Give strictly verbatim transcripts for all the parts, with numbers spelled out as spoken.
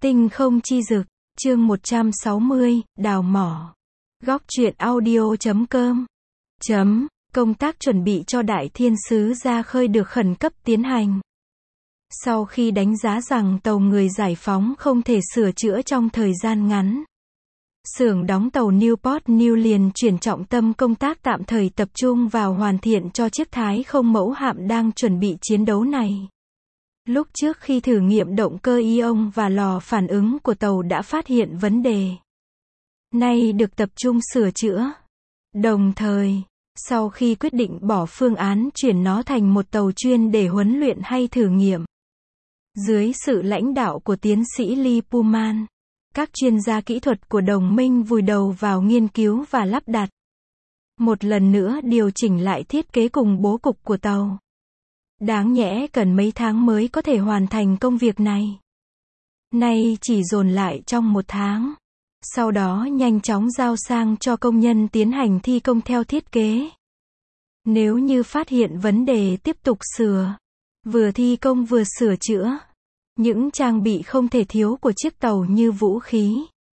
Tinh không chi dực, chương một trăm sáu mươi, đào mỏ. Góc truyện audio chấm com. Chấm, công tác chuẩn bị cho Đại Thiên Sứ ra khơi được khẩn cấp tiến hành. Sau khi đánh giá rằng tàu người giải phóng không thể sửa chữa trong thời gian ngắn, xưởng đóng tàu Newport News liền chuyển trọng tâm công tác tạm thời tập trung vào hoàn thiện cho chiếc Thái không mẫu hạm đang chuẩn bị chiến đấu này. Lúc trước khi thử nghiệm động cơ ion và lò phản ứng của tàu đã phát hiện vấn đề, nay được tập trung sửa chữa. Đồng thời, sau khi quyết định bỏ phương án chuyển nó thành một tàu chuyên để huấn luyện hay thử nghiệm, dưới sự lãnh đạo của tiến sĩ Lee Pullman, các chuyên gia kỹ thuật của đồng minh vùi đầu vào nghiên cứu và lắp đặt, một lần nữa điều chỉnh lại thiết kế cùng bố cục của tàu. Đáng nhẽ cần mấy tháng mới có thể hoàn thành công việc này, nay chỉ dồn lại trong một tháng, sau đó nhanh chóng giao sang cho công nhân tiến hành thi công theo thiết kế. Nếu như phát hiện vấn đề tiếp tục sửa, vừa thi công vừa sửa chữa những trang bị không thể thiếu của chiếc tàu như vũ khí,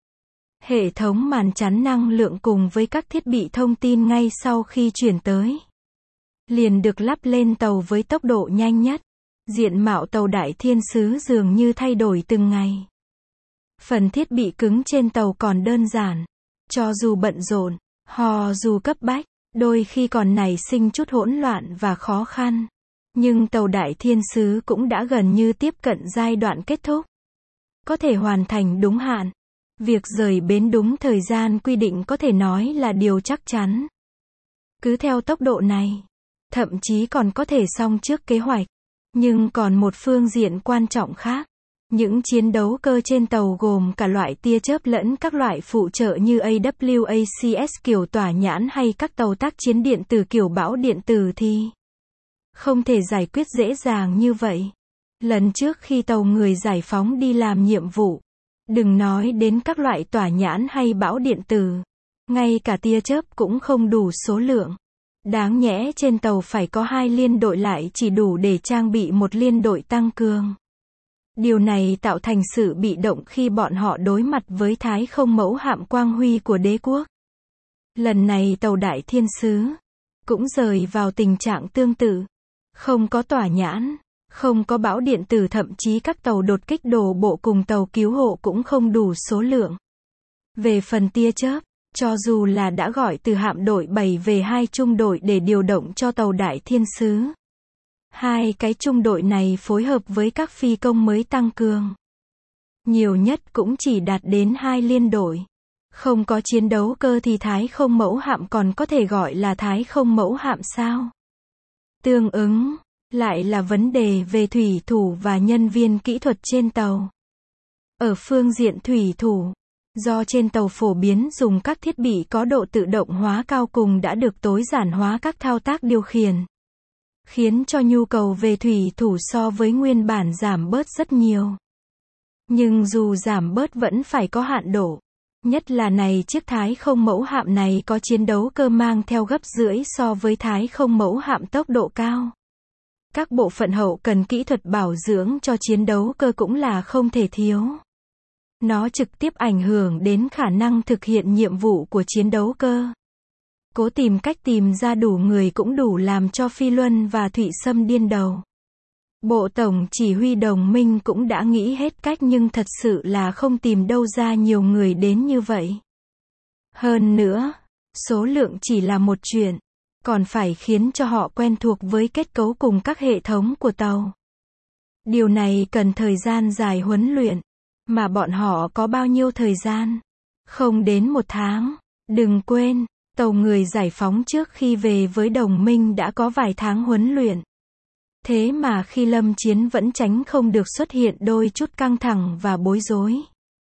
hệ thống màn chắn năng lượng cùng với các thiết bị thông tin ngay sau khi chuyển tới, liền được lắp lên tàu với tốc độ nhanh nhất. Diện mạo tàu Đại Thiên Sứ dường như thay đổi từng ngày. Phần thiết bị cứng trên tàu còn đơn giản, cho dù bận rộn, hò dù cấp bách, đôi khi còn nảy sinh chút hỗn loạn và khó khăn. Nhưng tàu Đại Thiên Sứ cũng đã gần như tiếp cận giai đoạn kết thúc. Có thể hoàn thành đúng hạn. Việc rời bến đúng thời gian quy định có thể nói là điều chắc chắn. Cứ theo tốc độ này, thậm chí còn có thể xong trước kế hoạch. Nhưng còn một phương diện quan trọng khác. Những chiến đấu cơ trên tàu gồm cả loại tia chớp lẫn các loại phụ trợ như a vê a xê kiểu tỏa nhãn hay các tàu tác chiến điện tử kiểu bão điện tử thì không thể giải quyết dễ dàng như vậy. Lần trước khi tàu người giải phóng đi làm nhiệm vụ, đừng nói đến các loại tỏa nhãn hay bão điện tử, ngay cả tia chớp cũng không đủ số lượng. Đáng nhẽ trên tàu phải có hai liên đội lại chỉ đủ để trang bị một liên đội tăng cường. Điều này tạo thành sự bị động khi bọn họ đối mặt với Thái không mẫu hạm quang huy của đế quốc. Lần này tàu Đại Thiên Sứ cũng rơi vào tình trạng tương tự. Không có tỏa nhãn, không có bão điện tử, thậm chí các tàu đột kích đổ bộ cùng tàu cứu hộ cũng không đủ số lượng. Về phần tia chớp, cho dù là đã gọi từ hạm đội bảy về hai trung đội để điều động cho tàu Đại Thiên Sứ, hai cái trung đội này phối hợp với các phi công mới tăng cường, nhiều nhất cũng chỉ đạt đến hai liên đội. Không có chiến đấu cơ thì Thái không mẫu hạm còn có thể gọi là Thái không mẫu hạm sao? Tương ứng, lại là vấn đề về thủy thủ và nhân viên kỹ thuật trên tàu. Ở phương diện thủy thủ, do trên tàu phổ biến dùng các thiết bị có độ tự động hóa cao cùng đã được tối giản hóa các thao tác điều khiển, khiến cho nhu cầu về thủy thủ so với nguyên bản giảm bớt rất nhiều. Nhưng dù giảm bớt vẫn phải có hạn độ. Nhất là này chiếc Thái không mẫu hạm này có chiến đấu cơ mang theo gấp rưỡi so với Thái không mẫu hạm tốc độ cao. Các bộ phận hậu cần kỹ thuật bảo dưỡng cho chiến đấu cơ cũng là không thể thiếu. Nó trực tiếp ảnh hưởng đến khả năng thực hiện nhiệm vụ của chiến đấu cơ. Cố tìm cách tìm ra đủ người cũng đủ làm cho Phi Luân và Thụy Sâm điên đầu. Bộ Tổng chỉ huy đồng minh cũng đã nghĩ hết cách nhưng thật sự là không tìm đâu ra nhiều người đến như vậy. Hơn nữa, số lượng chỉ là một chuyện, còn phải khiến cho họ quen thuộc với kết cấu cùng các hệ thống của tàu. Điều này cần thời gian dài huấn luyện, mà bọn họ có bao nhiêu thời gian? Không đến một tháng. Đừng quên, tàu người giải phóng trước khi về với đồng minh đã có vài tháng huấn luyện. Thế mà khi lâm chiến vẫn tránh không được xuất hiện đôi chút căng thẳng và bối rối.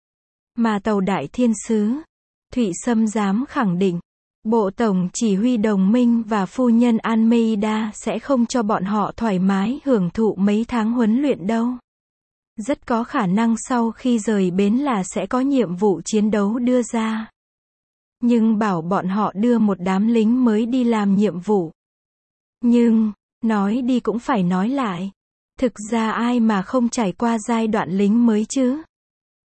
Mà tàu Đại Thiên Sứ, Thụy Sâm dám khẳng định, Bộ Tổng chỉ huy đồng minh và phu nhân Almeida sẽ không cho bọn họ thoải mái hưởng thụ mấy tháng huấn luyện đâu. Rất có khả năng sau khi rời bến là sẽ có nhiệm vụ chiến đấu đưa ra. Nhưng bảo bọn họ đưa một đám lính mới đi làm nhiệm vụ. Nhưng, nói đi cũng phải nói lại. Thực ra ai mà không trải qua giai đoạn lính mới chứ?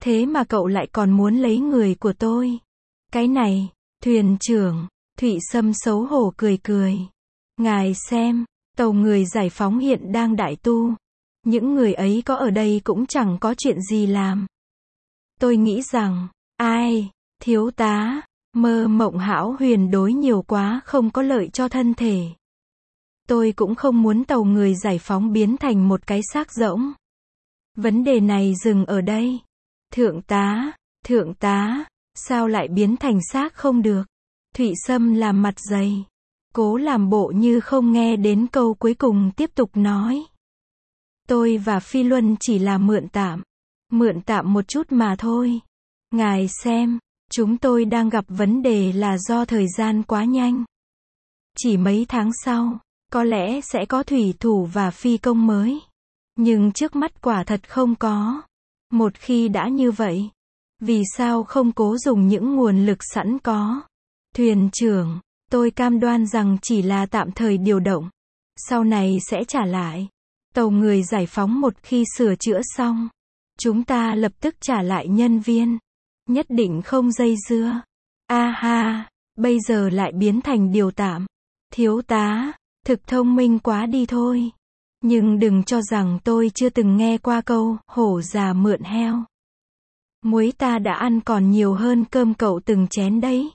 Thế mà cậu lại còn muốn lấy người của tôi. Cái này, thuyền trưởng, Thụy Sâm xấu hổ cười cười. Ngài xem, tàu người giải phóng hiện đang đại tu. Những người ấy có ở đây cũng chẳng có chuyện gì làm. Tôi nghĩ rằng, ai, thiếu tá, mơ mộng hão huyền đối nhiều quá không có lợi cho thân thể. Tôi cũng không muốn tàu người giải phóng biến thành một cái xác rỗng. Vấn đề này dừng ở đây. Thượng tá, thượng tá, sao lại biến thành xác không được? Thụy Sâm làm mặt dày. Cố làm bộ như không nghe đến câu cuối cùng tiếp tục nói. Tôi và Phi Luân chỉ là mượn tạm. Mượn tạm một chút mà thôi. Ngài xem, chúng tôi đang gặp vấn đề là do thời gian quá nhanh. Chỉ mấy tháng sau, có lẽ sẽ có thủy thủ và phi công mới. Nhưng trước mắt quả thật không có. Một khi đã như vậy, vì sao không cố dùng những nguồn lực sẵn có? Thuyền trưởng, tôi cam đoan rằng chỉ là tạm thời điều động. Sau này sẽ trả lại. Tàu người giải phóng một khi sửa chữa xong, chúng ta lập tức trả lại nhân viên. Nhất định không dây dưa. A ha, bây giờ lại biến thành điều tạm. Thiếu tá, thực thông minh quá đi thôi. Nhưng đừng cho rằng tôi chưa từng nghe qua câu, hổ già mượn heo. Muối ta đã ăn còn nhiều hơn cơm cậu từng chén đấy.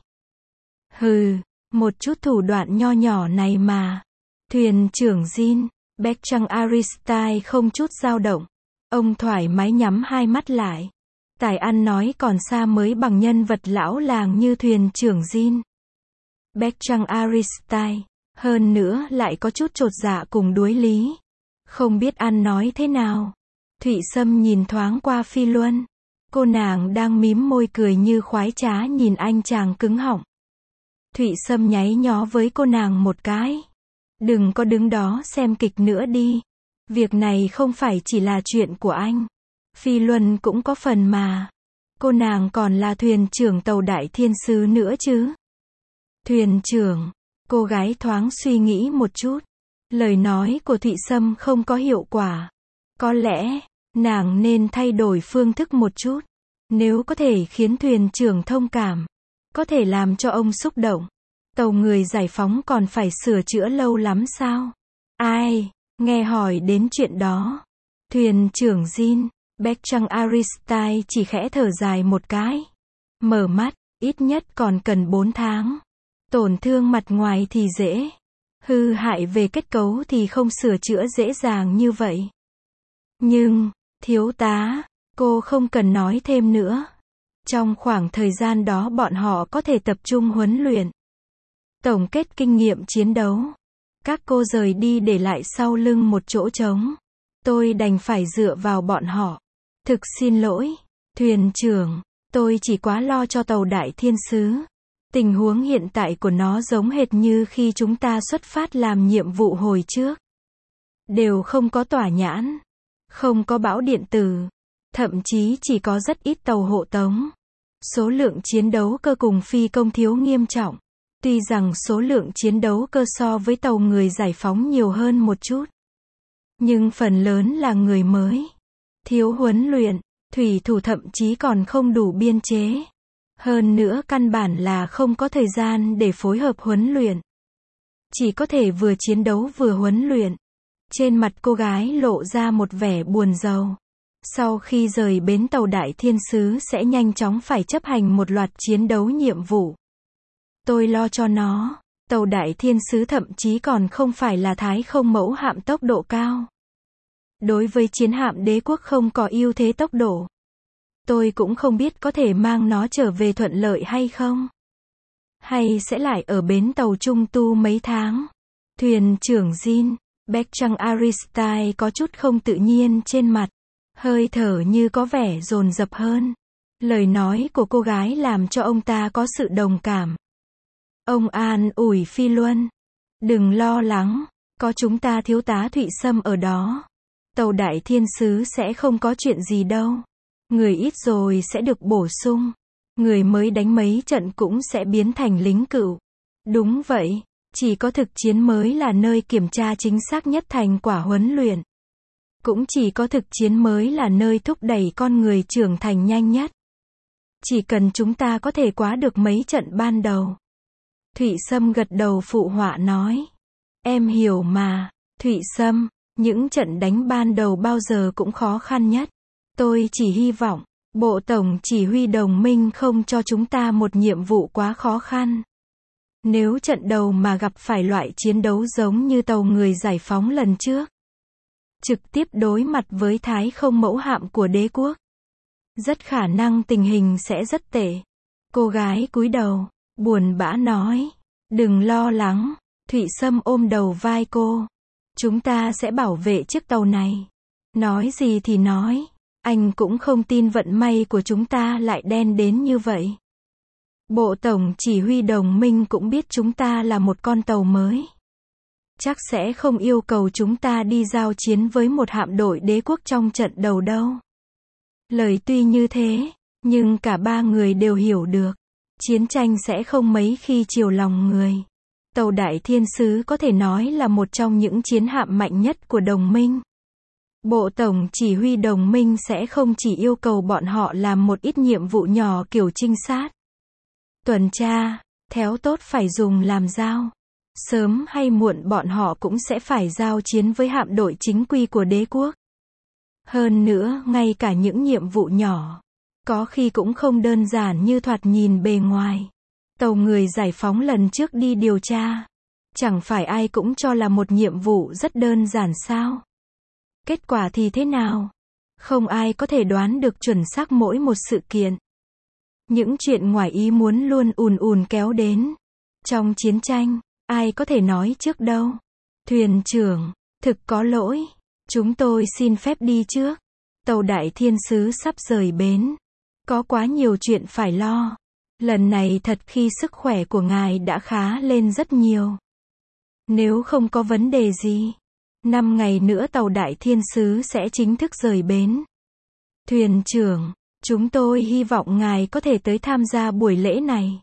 Hừ, một chút thủ đoạn nho nhỏ này mà. Thuyền trưởng Jin, Bertrand Aristide không chút dao động. Ông thoải mái nhắm hai mắt lại. Tài ăn nói còn xa mới bằng nhân vật lão làng như thuyền trưởng Jin. Bertrand Aristide, hơn nữa lại có chút chột dạ cùng đuối lý. Không biết ăn nói thế nào. Thụy Sâm nhìn thoáng qua Phi Luân. Cô nàng đang mím môi cười như khoái trá nhìn anh chàng cứng họng. Thụy Sâm nháy nhó với cô nàng một cái. Đừng có đứng đó xem kịch nữa đi. Việc này không phải chỉ là chuyện của anh. Phi Luân cũng có phần mà. Cô nàng còn là thuyền trưởng tàu Đại Thiên Sứ nữa chứ. Thuyền trưởng, cô gái thoáng suy nghĩ một chút. Lời nói của Thụy Sâm không có hiệu quả. Có lẽ, nàng nên thay đổi phương thức một chút. Nếu có thể khiến thuyền trưởng thông cảm, có thể làm cho ông xúc động. Tàu người giải phóng còn phải sửa chữa lâu lắm sao? Ai, nghe hỏi đến chuyện đó. Thuyền trưởng Jin, Bertrand Aristide chỉ khẽ thở dài một cái. Mở mắt, ít nhất còn cần bốn tháng. Tổn thương mặt ngoài thì dễ. Hư hại về kết cấu thì không sửa chữa dễ dàng như vậy. Nhưng, thiếu tá, cô không cần nói thêm nữa. Trong khoảng thời gian đó bọn họ có thể tập trung huấn luyện. Tổng kết kinh nghiệm chiến đấu. Các cô rời đi để lại sau lưng một chỗ trống. Tôi đành phải dựa vào bọn họ. Thực xin lỗi, thuyền trưởng, tôi chỉ quá lo cho tàu Đại Thiên Sứ. Tình huống hiện tại của nó giống hệt như khi chúng ta xuất phát làm nhiệm vụ hồi trước. Đều không có tỏa nhãn, không có bão điện tử, thậm chí chỉ có rất ít tàu hộ tống. Số lượng chiến đấu cơ cùng phi công thiếu nghiêm trọng. Tuy rằng số lượng chiến đấu cơ so với tàu người giải phóng nhiều hơn một chút, nhưng phần lớn là người mới. Thiếu huấn luyện, thủy thủ thậm chí còn không đủ biên chế. Hơn nữa căn bản là không có thời gian để phối hợp huấn luyện. Chỉ có thể vừa chiến đấu vừa huấn luyện. Trên mặt cô gái lộ ra một vẻ buồn rầu. Sau khi rời bến tàu Đại Thiên Sứ sẽ nhanh chóng phải chấp hành một loạt chiến đấu nhiệm vụ. Tôi lo cho nó. Tàu Đại Thiên Sứ thậm chí còn không phải là Thái Không mẫu hạm tốc độ cao. Đối với chiến hạm đế quốc không có ưu thế tốc độ. Tôi cũng không biết có thể mang nó trở về thuận lợi hay không. Hay sẽ lại ở bến tàu trung tu mấy tháng. Thuyền trưởng Jin, Bertrand Aristide có chút không tự nhiên trên mặt. Hơi thở như có vẻ dồn dập hơn. Lời nói của cô gái làm cho ông ta có sự đồng cảm. Ông an ủi Phi Luân. Đừng lo lắng, có chúng ta thiếu tá Thụy Sâm ở đó. Tàu Đại Thiên Sứ sẽ không có chuyện gì đâu. Người ít rồi sẽ được bổ sung. Người mới đánh mấy trận cũng sẽ biến thành lính cựu. Đúng vậy, chỉ có thực chiến mới là nơi kiểm tra chính xác nhất thành quả huấn luyện. Cũng chỉ có thực chiến mới là nơi thúc đẩy con người trưởng thành nhanh nhất. Chỉ cần chúng ta có thể quá được mấy trận ban đầu. Thụy Sâm gật đầu phụ họa nói. Em hiểu mà, Thụy Sâm, những trận đánh ban đầu bao giờ cũng khó khăn nhất. Tôi chỉ hy vọng, Bộ Tổng Chỉ huy Đồng minh không cho chúng ta một nhiệm vụ quá khó khăn. Nếu trận đầu mà gặp phải loại chiến đấu giống như tàu người giải phóng lần trước, trực tiếp đối mặt với Thái Không mẫu hạm của đế quốc, rất khả năng tình hình sẽ rất tệ. Cô gái cúi đầu, buồn bã nói. Đừng lo lắng, Thụy Sâm ôm đầu vai cô. Chúng ta sẽ bảo vệ chiếc tàu này. Nói gì thì nói, anh cũng không tin vận may của chúng ta lại đen đến như vậy. Bộ Tổng Chỉ huy Đồng minh cũng biết chúng ta là một con tàu mới. Chắc sẽ không yêu cầu chúng ta đi giao chiến với một hạm đội đế quốc trong trận đầu đâu. Lời tuy như thế, nhưng cả ba người đều hiểu được. Chiến tranh sẽ không mấy khi chiều lòng người. Tàu Đại Thiên Sứ có thể nói là một trong những chiến hạm mạnh nhất của đồng minh. Bộ Tổng Chỉ huy Đồng minh sẽ không chỉ yêu cầu bọn họ làm một ít nhiệm vụ nhỏ kiểu trinh sát, tuần tra, théo tốt phải dùng làm dao. Sớm hay muộn bọn họ cũng sẽ phải giao chiến với hạm đội chính quy của đế quốc. Hơn nữa, ngay cả những nhiệm vụ nhỏ, có khi cũng không đơn giản như thoạt nhìn bề ngoài. Tàu người giải phóng lần trước đi điều tra, chẳng phải ai cũng cho là một nhiệm vụ rất đơn giản sao? Kết quả thì thế nào? Không ai có thể đoán được chuẩn xác mỗi một sự kiện. Những chuyện ngoài ý muốn luôn ùn ùn kéo đến. Trong chiến tranh, ai có thể nói trước đâu. Thuyền trưởng, thực có lỗi. Chúng tôi xin phép đi trước. Tàu Đại Thiên Sứ sắp rời bến. Có quá nhiều chuyện phải lo. Lần này thật khi sức khỏe của ngài đã khá lên rất nhiều. Nếu không có vấn đề gì, năm ngày nữa tàu Đại Thiên Sứ sẽ chính thức rời bến. Thuyền trưởng, chúng tôi hy vọng ngài có thể tới tham gia buổi lễ này.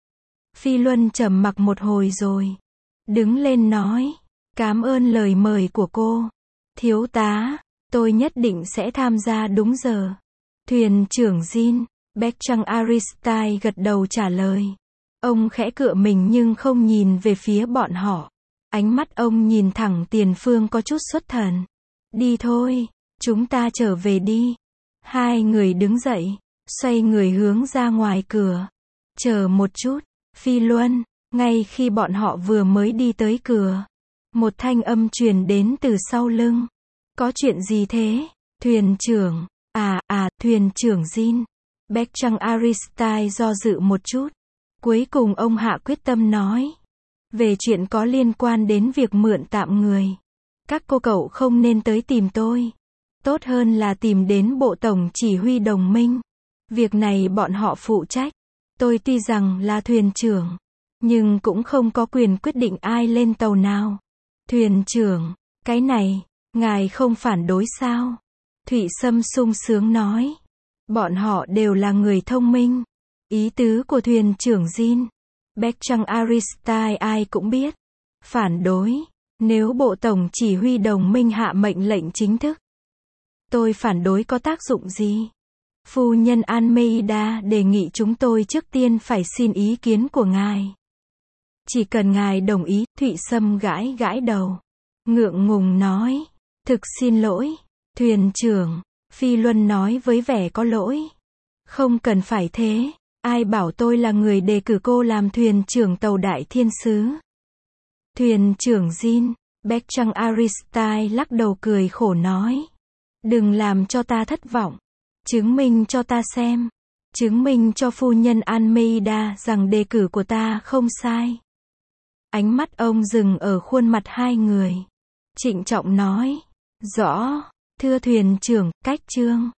Phi Luân trầm mặc một hồi rồi đứng lên nói. Cảm ơn lời mời của cô. Thiếu tá, tôi nhất định sẽ tham gia đúng giờ. Thuyền trưởng Jin, Bertrand Aristide gật đầu trả lời. Ông khẽ cựa mình nhưng không nhìn về phía bọn họ. Ánh mắt ông nhìn thẳng tiền phương có chút xuất thần. Đi thôi, chúng ta trở về đi. Hai người đứng dậy, xoay người hướng ra ngoài cửa. Chờ một chút, Phi Luân, ngay khi bọn họ vừa mới đi tới cửa, một thanh âm truyền đến từ sau lưng. Có chuyện gì thế? Thuyền trưởng, à, à, thuyền trưởng Jin. Bertrand Aristide do dự một chút. Cuối cùng ông hạ quyết tâm nói. Về chuyện có liên quan đến việc mượn tạm người. Các cô cậu không nên tới tìm tôi. Tốt hơn là tìm đến Bộ Tổng Chỉ huy Đồng minh. Việc này bọn họ phụ trách. Tôi tuy rằng là thuyền trưởng, nhưng cũng không có quyền quyết định ai lên tàu nào. Thuyền trưởng, cái này, ngài không phản đối sao? Thụy Sâm sung sướng nói. Bọn họ đều là người thông minh. Ý tứ của thuyền trưởng Jin, Bertrand Aristide ai cũng biết. Phản đối, nếu Bộ Tổng Chỉ huy Đồng minh hạ mệnh lệnh chính thức. Tôi phản đối có tác dụng gì? Phu nhân Almeida đề nghị chúng tôi trước tiên phải xin ý kiến của ngài. Chỉ cần ngài đồng ý, Thụy Sâm gãi gãi đầu. Ngượng ngùng nói. Thực xin lỗi, thuyền trưởng. Phi Luân nói với vẻ có lỗi. Không cần phải thế. Ai bảo tôi là người đề cử cô làm thuyền trưởng tàu Đại Thiên Sứ? Thuyền trưởng Jin, Bertrand Aristide lắc đầu cười khổ nói. Đừng làm cho ta thất vọng. Chứng minh cho ta xem. Chứng minh cho phu nhân Almeida rằng đề cử của ta không sai. Ánh mắt ông dừng ở khuôn mặt hai người. Trịnh trọng nói. Rõ, thưa thuyền trưởng, cách chương.